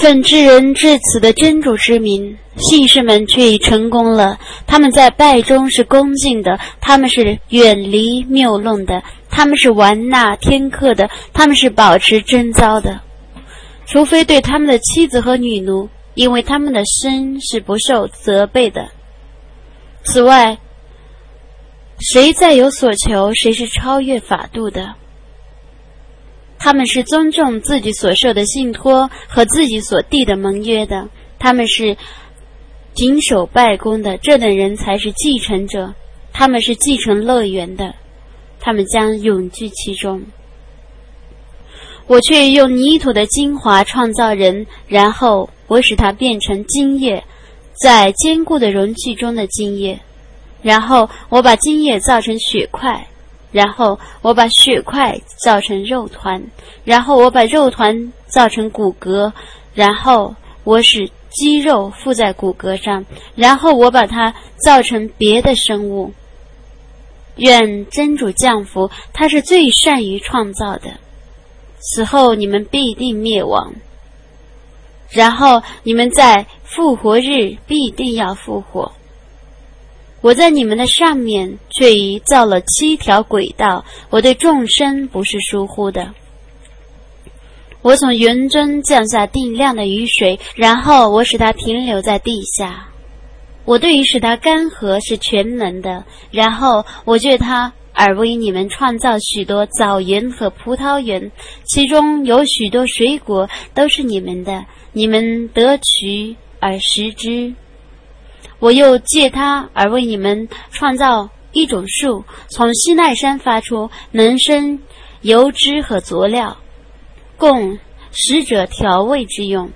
分知人至此的真主之名，信士们却已成功了。他们在拜中是恭敬的，他们是远离谬论的，他们是玩纳天课的，他们是保持贞操的，除非对他们的妻子和女奴，因为他们的身是不受责备的。此外，谁再有所求，谁是超越法度的。他们是尊重自己所受的信托和自己所缔的盟约的，他们是谨守拜功的，这等人才是继承者，他们是继承乐园的，他们将永居其中。我却用泥土的精华创造人，然后我使它变成精液，在坚固的容器中的精液，然后我把精液造成血块，然后我把血块造成肉团，然后我把肉团造成骨骼，然后我使肌肉附在骨骼上，然后我把它造成别的生物。愿真主降福，他是最善于创造的。此后你们必定灭亡，然后你们在复活日必定要复活。我在你们的上面却已造了7条轨道，我对众生不是疏忽的。我从云中降下定量的雨水，然后我使它停留在地下。我对于使它干涸是全能的，然后我借它而为你们创造许多枣园和葡萄园，其中有许多水果都是你们的，你们得取而食之。我又借它而为你们创造一种树，从西奈山发出，能生油脂和佐料，供使者调味之用。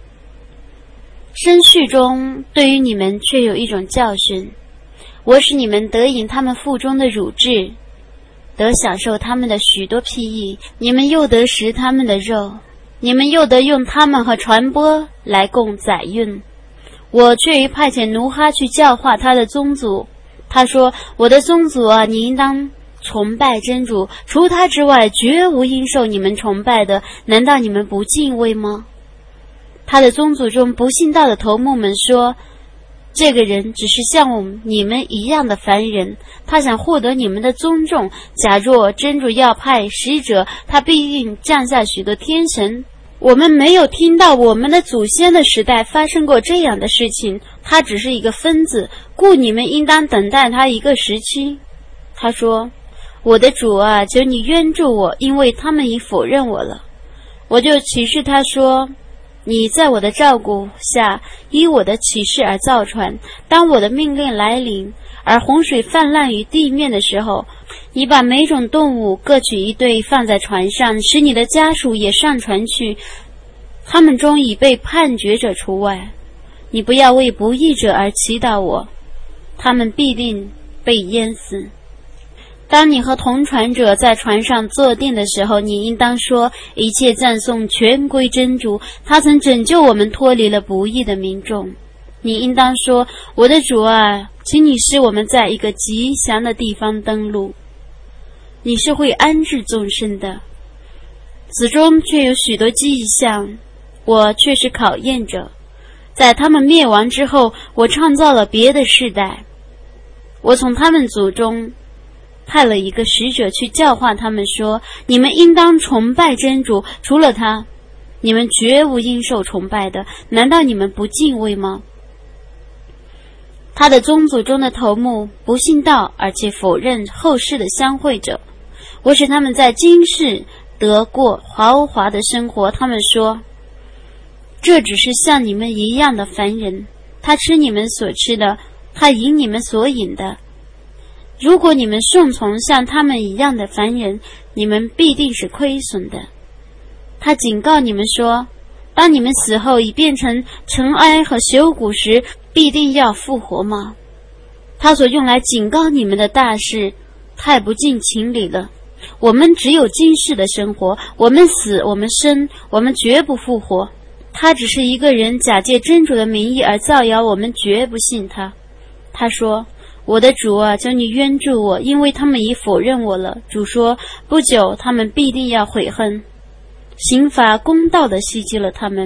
生畜中对于你们却有一种教训，我使你们得饮他们腹中的乳汁，得享受他们的许多裨益，你们又得食他们的肉，你们又得用他们和传播来供载运。我却于派遣奴哈去教化他的宗族，他说：我的宗族啊，你应当崇拜真主，除他之外绝无应受你们崇拜的，难道你们不敬畏吗？他的宗族中不信道的头目们说，这个人只是像你们一样的凡人，他想获得你们的尊重，假若真主要派使者，他必定降下许多天神。我们没有听到我们的祖先的时代发生过这样的事情，他只是一个分子，故你们应当等待他一个时期。他说：我的主啊，求你援助我，因为他们已否认我了。我就启示他说：你在我的照顾下，依我的启示而造船，当我的命令来临，而洪水泛滥于地面的时候，你把每种动物各取一对放在船上，使你的家属也上船去，他们中已被判决者除外。你不要为不义者而祈祷我，他们必定被淹死。当你和同船者在船上坐定的时候，你应当说：一切赞颂全归真主，他曾拯救我们脱离了不义的民众。你应当说：我的主啊，请你使我们在一个吉祥的地方登陆，你是会安置众生的。此中却有许多迹象，我却是考验者。在他们灭亡之后，我创造了别的世代，我从他们族中派了一个使者去教化他们说：你们应当崇拜真主，除了他，你们绝无应受崇拜的，难道你们不敬畏吗？他的宗族中的头目不信道，而且否认后世的相会者，我使他们在今世得过豪华的生活。他们说：这只是像你们一样的凡人，他吃你们所吃的，他饮你们所饮的。如果你们顺从像他们一样的凡人，你们必定是亏损的。他警告你们说：当你们死后已变成尘埃和朽骨时，必定要复活吗？他所用来警告你们的大事太不近情理了。我们只有今世的生活，我们死，我们生，我们绝不复活。他只是一个人假借真主的名义而造谣，我们绝不信他。他说：我的主啊，求你援助我，因为他们已否认我了。主说：不久他们必定要悔恨，刑罚公道地袭击了他们，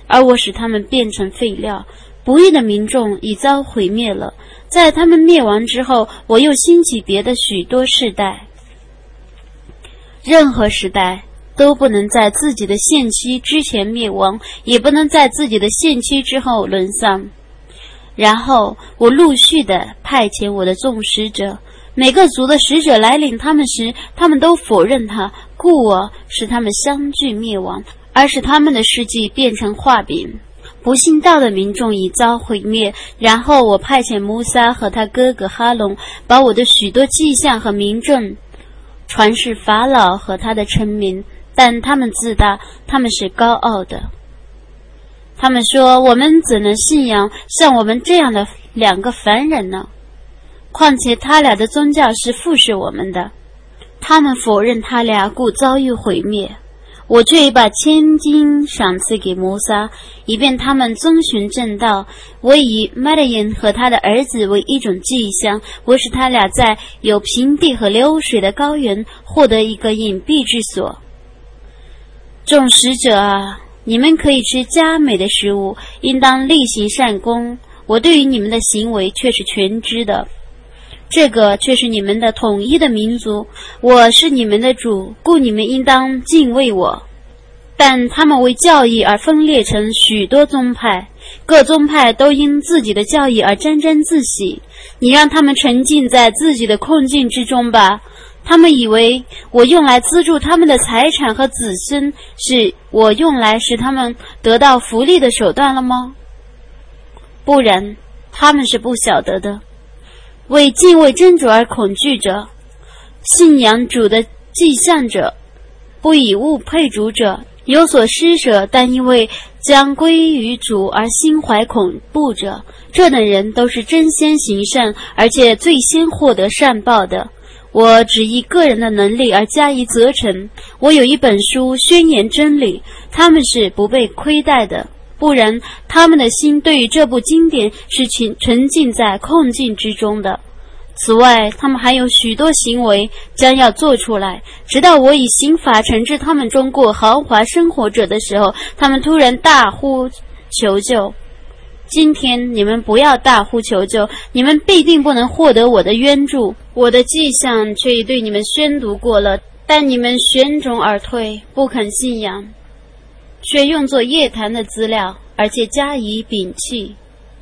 而我使他们变成废料。不义的民众已遭毁灭了，在他们灭亡之后，我又兴起别的许多世代。任何时代都不能在自己的限期之前灭亡，也不能在自己的限期之后沦丧。然后我陆续地派遣我的众使者，每个族的使者来领他们时，他们都否认他，故我使他们相继灭亡，而使他们的事迹变成画饼。不信道的民众已遭毁灭。然后我派遣摩撒和他哥哥哈龙，把我的许多迹象和明证传示法老和他的臣民，但他们自大，他们是高傲的。他们说，我们怎能信仰像我们这样的两个凡人呢？况且他俩的宗教是附视我们的。他们否认他俩，故遭遇毁灭。我却已把千金赏赐给摩撒，以便他们遵循正道。我以麦德言和他的儿子为一种迹象，我使他俩在有平地和流水的高原获得一个隐蔽之所。众使者啊，你们可以吃佳美的食物，应当力行善功。我对于你们的行为却是全知的，这个却是你们的统一的民族，我是你们的主，故你们应当敬畏我。但他们为教义而分裂成许多宗派，各宗派都因自己的教义而沾沾自喜。你让他们沉浸在自己的困境之中吧。他们以为我用来资助他们的财产和子孙，是我用来使他们得到福利的手段了吗？不然，他们是不晓得的。为敬畏真主而恐惧者，信仰主的迹象者，不以物配主者，有所施舍，但因为将归于主而心怀恐怖者，这等人都是真先行善，而且最先获得善报的。我只依个人的能力而加以责成。我有一本书宣言真理，他们是不被亏待的，不然他们的心对于这部经典是沉浸在困境之中的。此外，他们还有许多行为将要做出来，直到我以刑罚惩治他们中过豪华生活者的时候，他们突然大呼求救。今天你们不要大呼求救，你们必定不能获得我的援助。我的迹象却已对你们宣读过了，但你们旋踵而退，不肯信仰，却用作夜谈的资料，而且加以摒弃。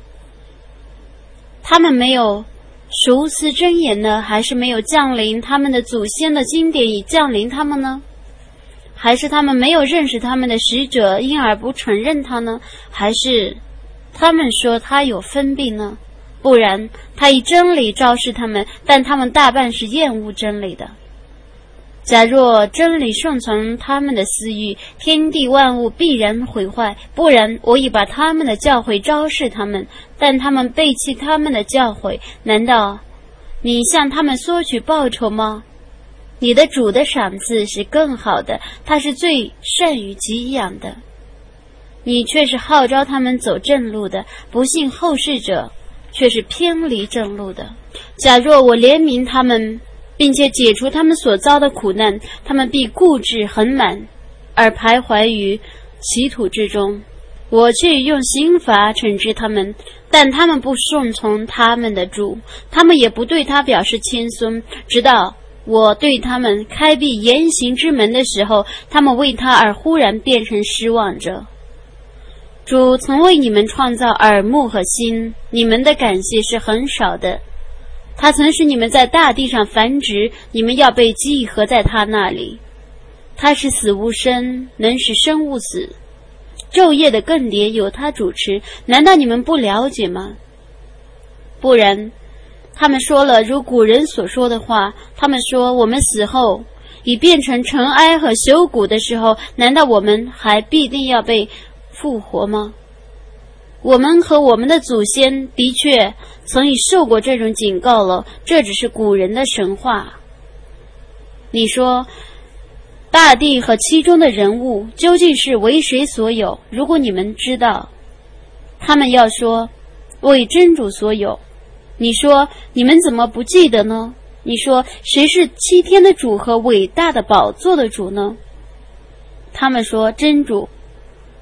他们没有熟思真言呢，还是没有降临他们的祖先的经典已降临他们呢？还是他们没有认识他们的使者，因而不承认他呢？还是他们说他有分病呢？不然，他以真理昭示他们，但他们大半是厌恶真理的。假若真理顺从他们的私欲，天地万物必然毁坏；不然，我已把他们的教诲昭示他们，但他们背弃他们的教诲。难道你向他们索取报酬吗？你的主的赏赐是更好的，他是最善于给养的。你却是号召他们走正路的，不信后世者却是偏离正路的。假若我怜悯他们，并且解除他们所遭的苦难，他们必固执恒满，而徘徊于歧途之中。我却用刑罚惩治他们，但他们不顺从他们的主，他们也不对他表示谦孙，直到我对他们开闭言行之门的时候，他们为他而忽然变成失望者。主曾为你们创造耳目和心，你们的感谢是很少的。他曾使你们在大地上繁殖，你们要被集合在他那里。他是死无生，能使生勿死。昼夜的更迭由他主持，难道你们不了解吗？不然，他们说了如古人所说的话，他们说我们死后已变成尘埃和朽骨的时候，难道我们还必定要被复活吗？我们和我们的祖先的确曾已受过这种警告了，这只是古人的神话。你说大地和其中的人物究竟是为谁所有？如果你们知道，他们要说为真主所有。你说你们怎么不记得呢？你说谁是七天的主和伟大的宝座的主呢？他们说真主。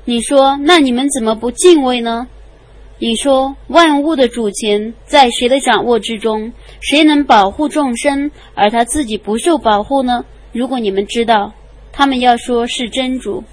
你说，那你们怎么不敬畏呢？你说，万物的主权在谁的掌握之中？谁能保护众生，而他自己不受保护呢？如果你们知道，他们要说是真主。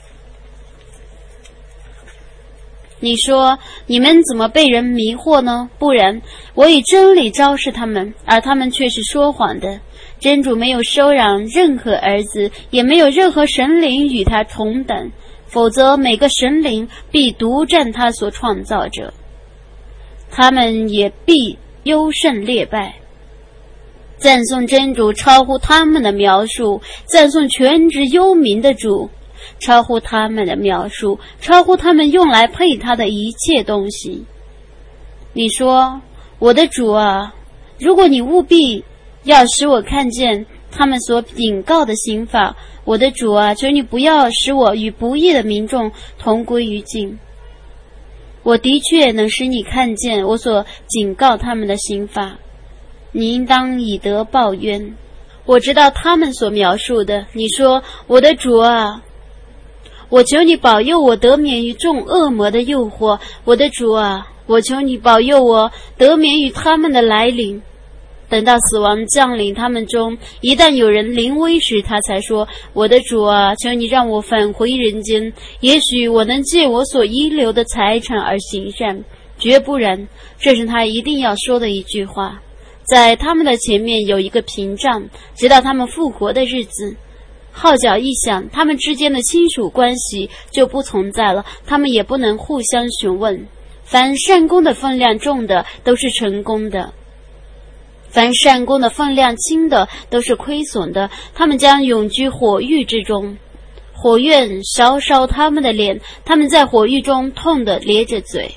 你说，你们怎么被人迷惑呢？不然，我以真理昭示他们，而他们却是说谎的。真主没有收养任何儿子，也没有任何神灵与他同等，否则每个神灵必独占他所创造者，他们也必优胜劣败。赞颂真主超乎他们的描述，赞颂全知幽冥的主超乎他们的描述，超乎他们用来配他的一切东西。你说，我的主啊，如果你务必要使我看见他们所警告的刑罚，我的主啊，求你不要使我与不义的民众同归于尽。我的确能使你看见我所警告他们的刑罚，你应当以德报冤。我知道他们所描述的。你说，我的主啊，我求你保佑我得免于众恶魔的诱惑，我的主啊，我求你保佑我得免于他们的来临。等到死亡降临他们中，一旦有人临危时，他才说，我的主啊，求你让我返回人间，也许我能借我所遗留的财产而行善，绝不然。这是他一定要说的一句话。在他们的前面有一个屏障，直到他们复活的日子。号角一响，他们之间的亲属关系就不存在了，他们也不能互相询问。凡善功的分量重的都是成功的，凡善功的分量轻的都是亏损的，他们将永居火狱之中，火焰烧他们的脸，他们在火狱中痛得咧着嘴。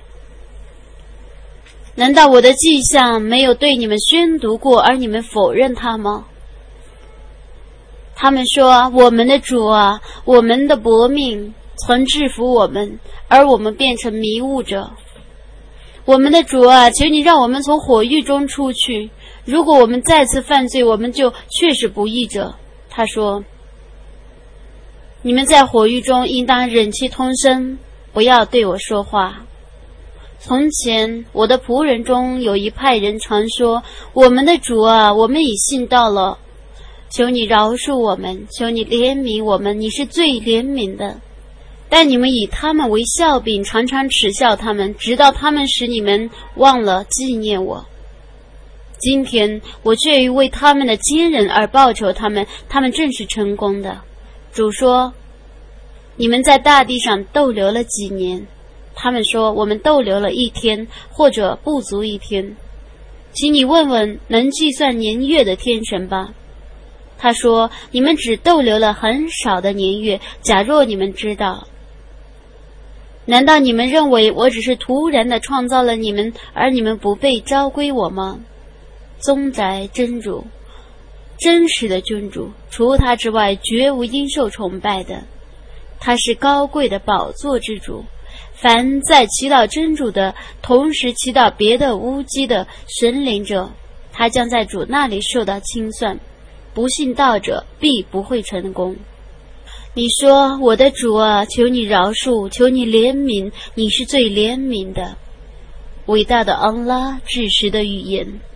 难道我的迹象没有对你们宣读过，而你们否认它吗？他们说，我们的主啊，我们的薄命曾制服我们，而我们变成迷雾者。我们的主啊，求你让我们从火狱中出去，如果我们再次犯罪，我们就确是不义者。他说，你们在火狱中应当忍气吞声，不要对我说话。从前我的仆人中有一派人常说，我们的主啊，我们已信道了，求你饶恕我们，求你怜悯我们，你是最怜悯的。但你们以他们为笑柄，常常耻笑他们，直到他们使你们忘了纪念我。今天我却为他们的坚忍而报酬他们，他们正是成功的。主说，你们在大地上逗留了几年？他们说，我们逗留了1天，或者不足1天。请你问问能计算年月的天神吧。他说，你们只逗留了很少的年月，假若你们知道。难道你们认为我只是突然地创造了你们，而你们不被召归我吗？宗宅真主，真实的君主，除他之外绝无应受崇拜的。他是高贵的宝座之主，凡在祈祷真主的同时祈祷别的无稽的神灵者，他将在主那里受到清算，不信道者必不会成功。你说，我的主啊，求你饶恕，求你怜悯，你是最怜悯的。伟大的安拉至实的语言。